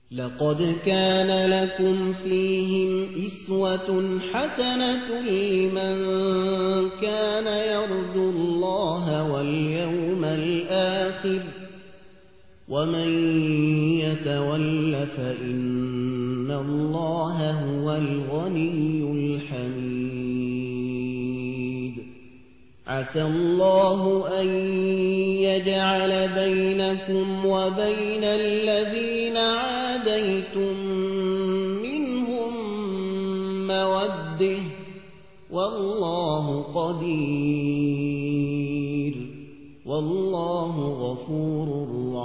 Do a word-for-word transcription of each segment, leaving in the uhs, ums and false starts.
لقد كان لكم فيهم أسوة حسنة لمن كان يرجو الله واليوم الآخر ومن يتول فإن الله هو الغني الحميد عسى الله أن يجعل بينكم وبين الذين عاديتم منهم مودة والله قدير والله غفور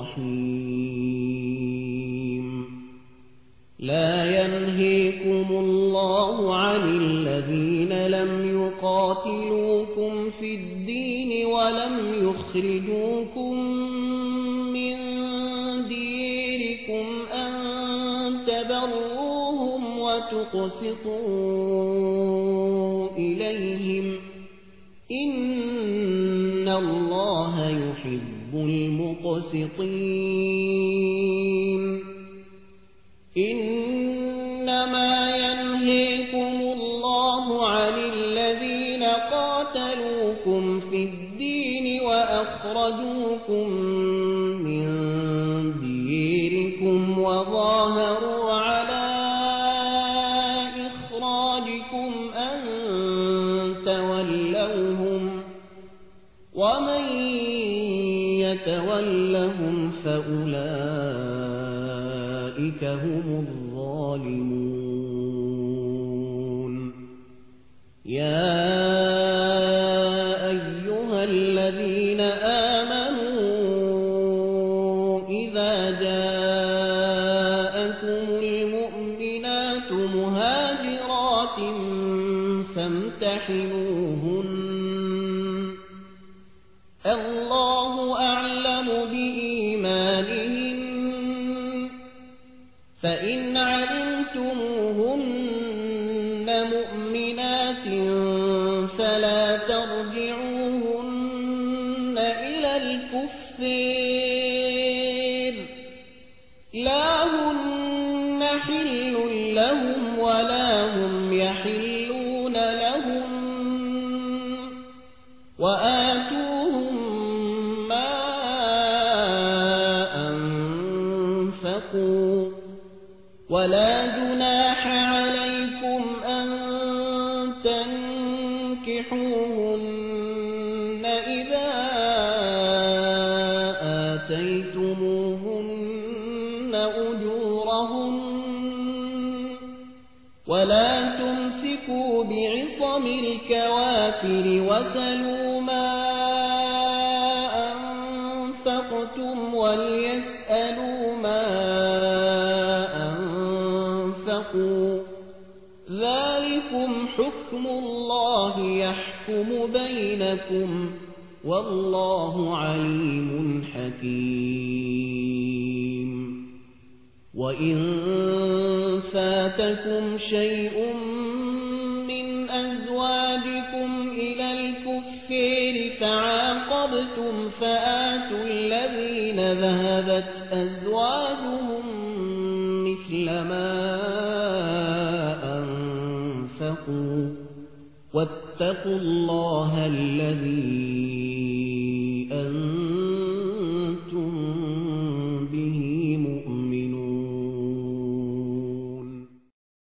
رحيم لا ينهيكم الله عن الذين لم يقاتلوكم في الدين ولم يخرجوكم من ديركم أن تبروهم وتقسطوا إليهم إن الله يحب المقسطين إنما ينهيكم الله عن الذين قاتلوكم في الدين وأخرجوكم من ديركم وظاهروا على إخراجكم أن تولوهم ومن يتولهم فأولئك هم الظالمون يا أيها الذين آمنوا إذا جاءكم المؤمنات مهاجرات فامتحنوهن الله أعلم بإيمانهن فإن علمتموهن مؤمنات فلا ترجعوهن إلى الكفار لا هن حل لهم ولا هم يحلون لهم وآتوهم ما أنفقوا ولا جناح عليكم أن تنكحوهن إذا آتيتموهن أجورهن ولا تمسكوا بعصم الكوافر وسلوا ما أنفقتم وليسألوا ما أنفقوا ذلكم حكم الله يحكم بينكم والله عليم حكيم وإن فاتكم شيء من أزواجكم إلى الكفار فعاقبتم فآتوا الذين ذهبت أزواجهم مثل ما أنفقوا واتقوا الله الذي